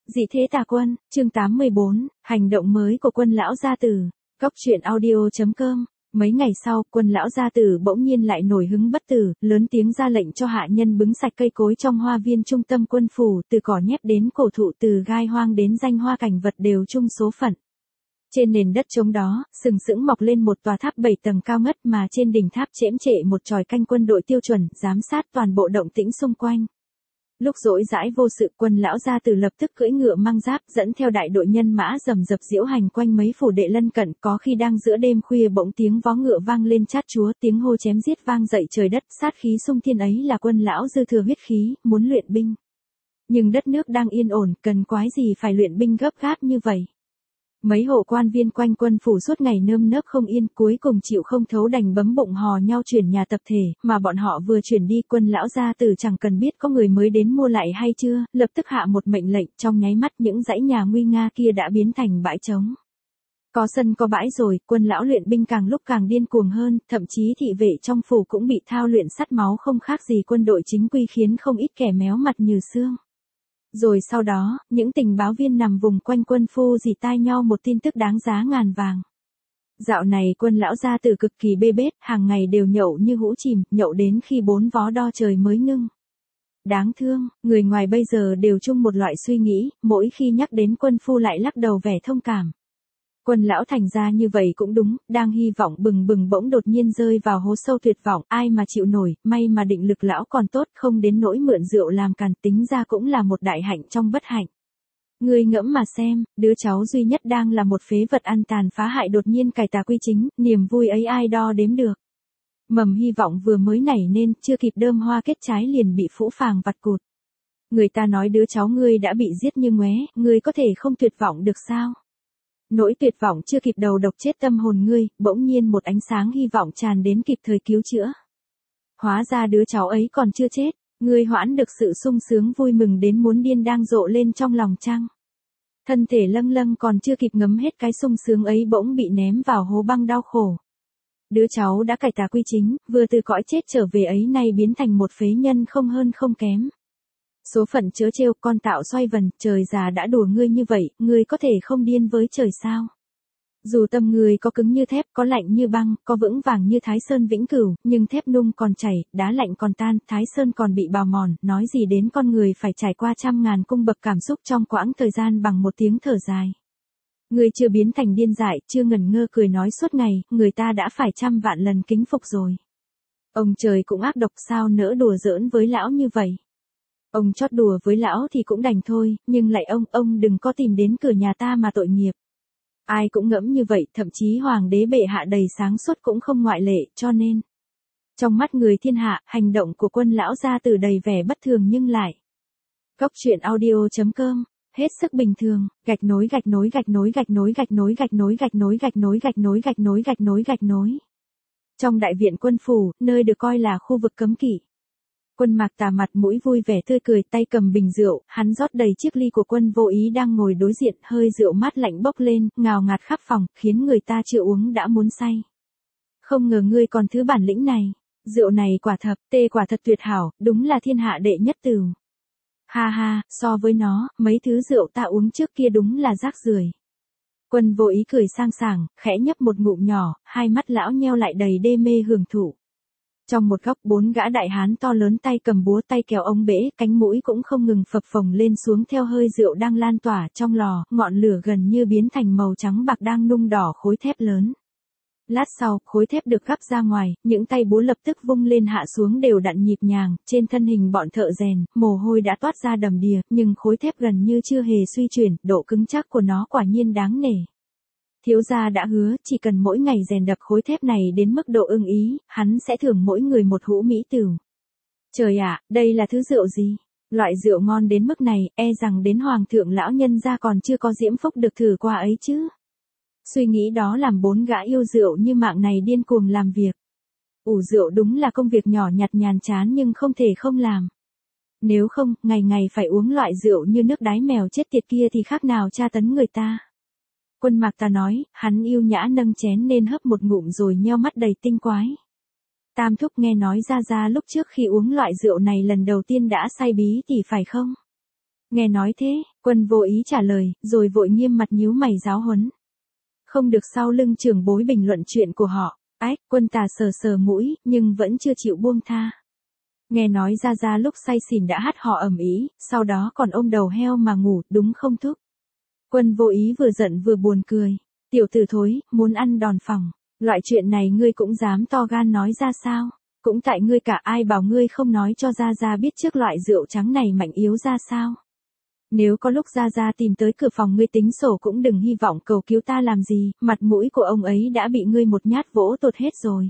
Dị thế tà quân, chương 84, hành động mới của Quân lão gia tử. Cóc truyện audio.com. Mấy ngày sau, Quân lão gia tử bỗng nhiên lại nổi hứng bất tử, lớn tiếng ra lệnh cho hạ nhân bứng sạch cây cối trong hoa viên trung tâm quân phủ, từ cỏ nhép đến cổ thụ, từ gai hoang đến danh hoa cảnh vật đều chung số phận. Trên nền đất trống đó, sừng sững mọc lên một tòa tháp 7 tầng cao ngất, mà trên đỉnh tháp chễm trệ một chòi canh quân đội tiêu chuẩn, giám sát toàn bộ động tĩnh xung quanh. Lúc rỗi rãi vô sự, Quân lão gia tử lập tức cưỡi ngựa mang giáp, dẫn theo đại đội nhân mã rầm rập diễu hành quanh mấy phủ đệ lân cận. Có khi đang giữa đêm khuya bỗng tiếng vó ngựa vang lên chát chúa, tiếng hô chém giết vang dậy trời đất, sát khí sung thiên ấy là Quân lão dư thừa huyết khí, muốn luyện binh. Nhưng đất nước đang yên ổn, cần quái gì phải luyện binh gấp gáp như vậy. Mấy hộ quan viên quanh quân phủ suốt ngày nơm nớp không yên, cuối cùng chịu không thấu đành bấm bụng hò nhau chuyển nhà tập thể, mà bọn họ vừa chuyển đi, Quân lão gia tử chẳng cần biết có người mới đến mua lại hay chưa, lập tức hạ một mệnh lệnh, trong nháy mắt những dãy nhà nguy nga kia đã biến thành bãi trống. Có sân có bãi rồi, Quân lão luyện binh càng lúc càng điên cuồng hơn, thậm chí thị vệ trong phủ cũng bị thao luyện sắt máu không khác gì quân đội chính quy, khiến không ít kẻ méo mặt như xương. Rồi sau đó, những tình báo viên nằm vùng quanh quân phu dì tai nhau một tin tức đáng giá ngàn vàng. Dạo này Quân lão gia tử cực kỳ bê bết, hàng ngày đều nhậu như hũ chìm, nhậu đến khi 4 vó đo trời mới ngưng. Đáng thương, người ngoài bây giờ đều chung một loại suy nghĩ, mỗi khi nhắc đến quân phu lại lắc đầu vẻ thông cảm. Quân lão thành ra như vậy cũng đúng, đang hy vọng bừng bừng bỗng đột nhiên rơi vào hố sâu tuyệt vọng, ai mà chịu nổi, may mà định lực lão còn tốt, không đến nỗi mượn rượu làm càn, tính ra cũng là một đại hạnh trong bất hạnh. Ngươi ngẫm mà xem, đứa cháu duy nhất đang là một phế vật ăn tàn phá hại đột nhiên cải tà quy chính, niềm vui ấy ai đo đếm được. Mầm hy vọng vừa mới nảy nên, chưa kịp đơm hoa kết trái liền bị phũ phàng vặt cụt. Người ta nói đứa cháu ngươi đã bị giết như ngoé, ngươi có thể không tuyệt vọng được sao? Nỗi tuyệt vọng chưa kịp đầu độc chết tâm hồn ngươi, bỗng nhiên một ánh sáng hy vọng tràn đến kịp thời cứu chữa. Hóa ra đứa cháu ấy còn chưa chết, ngươi hoãn được sự sung sướng vui mừng đến muốn điên đang rộ lên trong lòng chăng? Thân thể lâng lâng còn chưa kịp ngấm hết cái sung sướng ấy bỗng bị ném vào hố băng đau khổ. Đứa cháu đã cải tà quy chính, vừa từ cõi chết trở về ấy nay biến thành một phế nhân không hơn không kém. Số phận chớ trêu, con tạo xoay vần, trời già đã đùa ngươi như vậy, ngươi có thể không điên với trời sao? Dù tâm ngươi có cứng như thép, có lạnh như băng, có vững vàng như Thái Sơn vĩnh cửu, nhưng thép nung còn chảy, đá lạnh còn tan, Thái Sơn còn bị bào mòn, nói gì đến con người phải trải qua trăm ngàn cung bậc cảm xúc trong quãng thời gian bằng một tiếng thở dài. Ngươi chưa biến thành điên dại, chưa ngẩn ngơ cười nói suốt ngày, người ta đã phải trăm vạn lần kính phục rồi. Ông trời cũng ác độc, sao nỡ đùa giỡn với lão như vậy? Ông chót đùa với lão thì cũng đành thôi, nhưng lại ông đừng có tìm đến cửa nhà ta mà tội nghiệp. Ai cũng ngẫm như vậy, thậm chí hoàng đế bệ hạ đầy sáng suốt cũng không ngoại lệ, cho nên trong mắt người thiên hạ, hành động của Quân lão gia tử đầy vẻ bất thường nhưng lại. Cóc truyện audio.com, hết sức bình thường, gạch nối gạch nối gạch nối gạch nối gạch nối gạch nối gạch nối gạch nối gạch nối gạch nối gạch nối gạch nối. Trong đại viện quân phủ, nơi được coi là khu vực cấm kỵ. Quân Mạc Tà mặt mũi vui vẻ tươi cười, tay cầm bình rượu, hắn rót đầy chiếc ly của Quân Vô Ý đang ngồi đối diện, hơi rượu mát lạnh bốc lên, ngào ngạt khắp phòng, khiến người ta chưa uống đã muốn say. Không ngờ ngươi còn thứ bản lĩnh này, rượu này quả thật tuyệt hảo, đúng là thiên hạ đệ nhất tửu. Ha ha, so với nó, mấy thứ rượu ta uống trước kia đúng là rác rưởi. Quân Vô Ý cười sang sảng, khẽ nhấp một ngụm nhỏ, hai mắt lão nheo lại đầy đê mê hưởng thụ. Trong một góc 4 gã đại hán to lớn tay cầm búa tay kéo ống bể, cánh mũi cũng không ngừng phập phồng lên xuống theo hơi rượu đang lan tỏa trong lò, ngọn lửa gần như biến thành màu trắng bạc đang nung đỏ khối thép lớn. Lát sau, khối thép được gắp ra ngoài, những tay búa lập tức vung lên hạ xuống đều đặn nhịp nhàng, trên thân hình bọn thợ rèn, mồ hôi đã toát ra đầm đìa, nhưng khối thép gần như chưa hề suy chuyển, độ cứng chắc của nó quả nhiên đáng nể. Thiếu gia đã hứa, chỉ cần mỗi ngày rèn đập khối thép này đến mức độ ưng ý, hắn sẽ thưởng mỗi người một hũ mỹ tửu. Trời ạ, đây là thứ rượu gì? Loại rượu ngon đến mức này, e rằng đến hoàng thượng lão nhân gia còn chưa có diễm phúc được thử qua ấy chứ. Suy nghĩ đó làm 4 gã yêu rượu như mạng này điên cuồng làm việc. Ủ rượu đúng là công việc nhỏ nhặt nhàn chán nhưng không thể không làm. Nếu không, ngày ngày phải uống loại rượu như nước đái mèo chết tiệt kia thì khác nào tra tấn người ta. Quân Mạc Tà nói, hắn yêu nhã nâng chén nên hấp một ngụm rồi nheo mắt đầy tinh quái. Tam thúc nghe nói ra lúc trước khi uống loại rượu này lần đầu tiên đã say bí tỉ phải không? Nghe nói thế, Quân Vô Ý trả lời, rồi vội nghiêm mặt nhíu mày giáo huấn. Không được sau lưng trưởng bối bình luận chuyện của họ. Ách, Quân Tà sờ sờ mũi, nhưng vẫn chưa chịu buông tha. Nghe nói Gia Gia lúc say xỉn đã hát hò ầm ĩ, sau đó còn ôm đầu heo mà ngủ, đúng không Thúc? Quân Vô Ý vừa giận vừa buồn cười. Tiểu tử thối, muốn ăn đòn phòng. Loại chuyện này ngươi cũng dám to gan nói ra sao? Cũng tại ngươi cả, ai bảo ngươi không nói cho Gia Gia biết trước loại rượu trắng này mạnh yếu ra sao? Nếu có lúc Gia Gia tìm tới cửa phòng ngươi tính sổ cũng đừng hy vọng cầu cứu ta làm gì, mặt mũi của ông ấy đã bị ngươi một nhát vỗ tột hết rồi.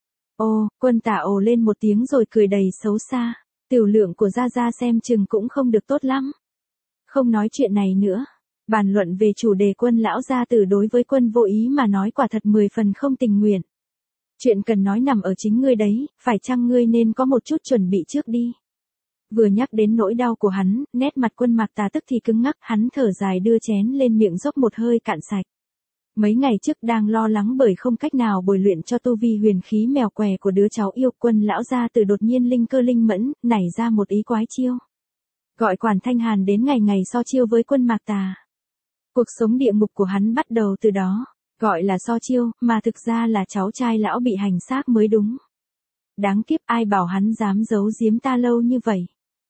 Ô, Quân Tả ồ lên một tiếng rồi cười đầy xấu xa. Tiểu lượng của Gia Gia xem chừng cũng không được tốt lắm. Không nói chuyện này nữa. Bàn luận về chủ đề Quân lão gia tử đối với Quân Vô Ý mà nói quả thật 10 phần không tình nguyện. Chuyện cần nói nằm ở chính ngươi đấy, phải chăng ngươi nên có một chút chuẩn bị trước đi. Vừa nhắc đến nỗi đau của hắn, nét mặt Quân Mạc Tà tức thì cứng ngắc, hắn thở dài đưa chén lên miệng dốc một hơi cạn sạch. Mấy ngày trước đang lo lắng bởi không cách nào bồi luyện cho tu vi huyền khí mèo què của đứa cháu yêu, Quân lão gia tử đột nhiên linh cơ linh mẫn, nảy ra một ý quái chiêu. Gọi Quản Thanh Hàn đến ngày ngày so chiêu với Quân Mạc Tà. Cuộc sống địa ngục của hắn bắt đầu từ đó, gọi là so chiêu, mà thực ra là cháu trai lão bị hành xác mới đúng. Đáng kiếp, ai bảo hắn dám giấu giếm ta lâu như vậy.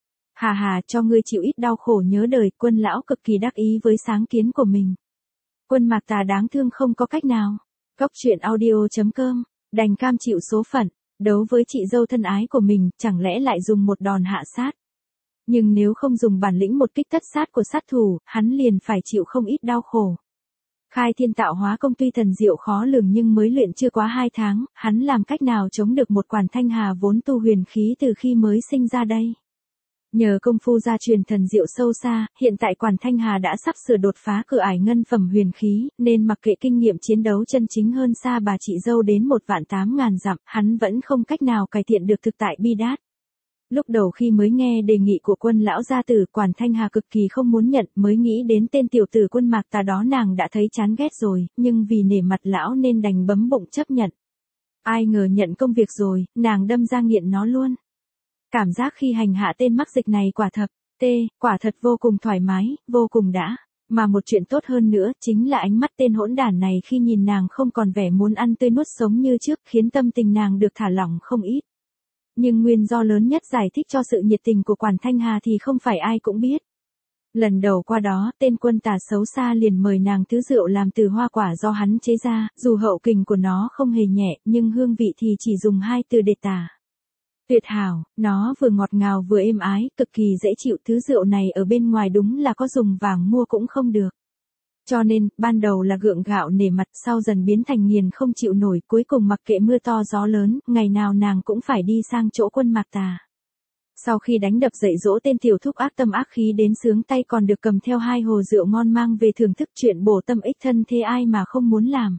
Hà hà, cho ngươi chịu ít đau khổ nhớ đời. Quân lão cực kỳ đắc ý với sáng kiến của mình. Quân Mạc Tà đáng thương không có cách nào. Cóc truyện audio.com, đành cam chịu số phận, đấu với chị dâu thân ái của mình, chẳng lẽ lại dùng một đòn hạ sát. Nhưng nếu không dùng bản lĩnh một kích tất sát của sát thủ, hắn liền phải chịu không ít đau khổ. Khai Thiên Tạo Hóa công tuy thần diệu khó lường nhưng mới luyện chưa quá 2 tháng, hắn làm cách nào chống được một Quản Thanh Hà vốn tu huyền khí từ khi mới sinh ra đây. Nhờ công phu gia truyền thần diệu sâu xa, hiện tại Quản Thanh Hà đã sắp sửa đột phá cửa ải ngân phẩm huyền khí, nên mặc kệ kinh nghiệm chiến đấu chân chính hơn xa bà chị dâu đến 1.800.000 dặm, hắn vẫn không cách nào cải thiện được thực tại bi đát. Lúc đầu khi mới nghe đề nghị của Quân lão gia tử, Quản Thanh Hà cực kỳ không muốn nhận, mới nghĩ đến tên tiểu tử Quân Mạc Tà đó nàng đã thấy chán ghét rồi, nhưng vì nể mặt lão nên đành bấm bụng chấp nhận. Ai ngờ nhận công việc rồi, nàng đâm ra nghiện nó luôn. Cảm giác khi hành hạ tên mắc dịch này quả thật vô cùng thoải mái, vô cùng đã. Mà một chuyện tốt hơn nữa, chính là ánh mắt tên hỗn đản này khi nhìn nàng không còn vẻ muốn ăn tươi nuốt sống như trước, khiến tâm tình nàng được thả lỏng không ít. Nhưng nguyên do lớn nhất giải thích cho sự nhiệt tình của Quản Thanh Hà thì không phải ai cũng biết. Lần đầu qua đó, tên Quân Tà xấu xa liền mời nàng thứ rượu làm từ hoa quả do hắn chế ra, dù hậu kình của nó không hề nhẹ, nhưng hương vị thì chỉ dùng 2 từ để tả. Tuyệt hảo, nó vừa ngọt ngào vừa êm ái, cực kỳ dễ chịu. Thứ rượu này ở bên ngoài đúng là có dùng vàng mua cũng không được. Cho nên, ban đầu là gượng gạo nể mặt, sau dần biến thành nghiền không chịu nổi, cuối cùng mặc kệ mưa to gió lớn, ngày nào nàng cũng phải đi sang chỗ Quân Mạc Tà. Sau khi đánh đập dạy dỗ tên tiểu thúc ác tâm ác khí đến sướng tay, còn được cầm theo 2 hồ rượu ngon mang về thưởng thức, chuyện bổ tâm ích thân thế ai mà không muốn làm.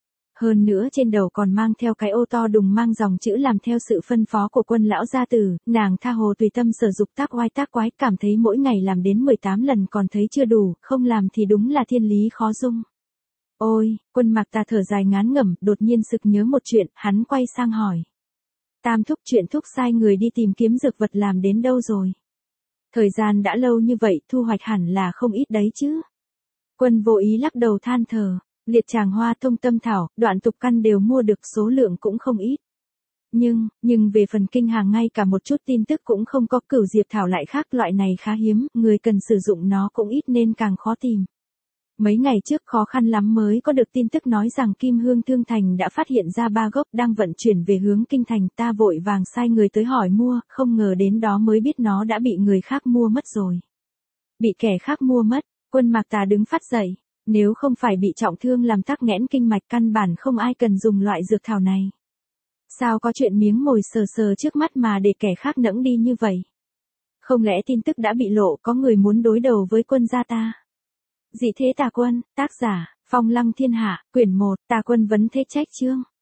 Hơn nữa trên đầu còn mang theo cái ô to đùng mang dòng chữ làm theo sự phân phó của Quân lão gia tử, nàng tha hồ tùy tâm sở dục tác oai tác quái, cảm thấy mỗi ngày làm đến 18 lần còn thấy chưa đủ, không làm thì đúng là thiên lý khó dung. Ôi, Quân Mạc Tà thở dài ngán ngẩm, đột nhiên sực nhớ một chuyện, hắn quay sang hỏi. Tam thúc, chuyện thúc sai người đi tìm kiếm dược vật làm đến đâu rồi? Thời gian đã lâu như vậy, thu hoạch hẳn là không ít đấy chứ. Quân Vô Ý lắc đầu than thở. Liệt tràng hoa thông tâm thảo, đoạn tục căn đều mua được, số lượng cũng không ít. Nhưng về phần kinh hàng ngay cả một chút tin tức cũng không có. Cửu diệp thảo lại khác, loại này khá hiếm, người cần sử dụng nó cũng ít nên càng khó tìm. Mấy ngày trước khó khăn lắm mới có được tin tức nói rằng Kim Hương Thương Thành đã phát hiện ra 3 gốc đang vận chuyển về hướng kinh thành, ta vội vàng sai người tới hỏi mua, không ngờ đến đó mới biết nó đã bị người khác mua mất rồi. Bị kẻ khác mua mất, Quân Mạc Tà đứng phát dậy. Nếu không phải bị trọng thương làm tắc nghẽn kinh mạch, căn bản không ai cần dùng loại dược thảo này. Sao có chuyện miếng mồi sờ sờ trước mắt mà để kẻ khác nẫng đi như vậy? Không lẽ tin tức đã bị lộ, có người muốn đối đầu với Quân gia ta? Dị thế tà quân, tác giả, Phong Lăng Thiên Hạ, quyển 1, Tà Quân vấn thế trách chương.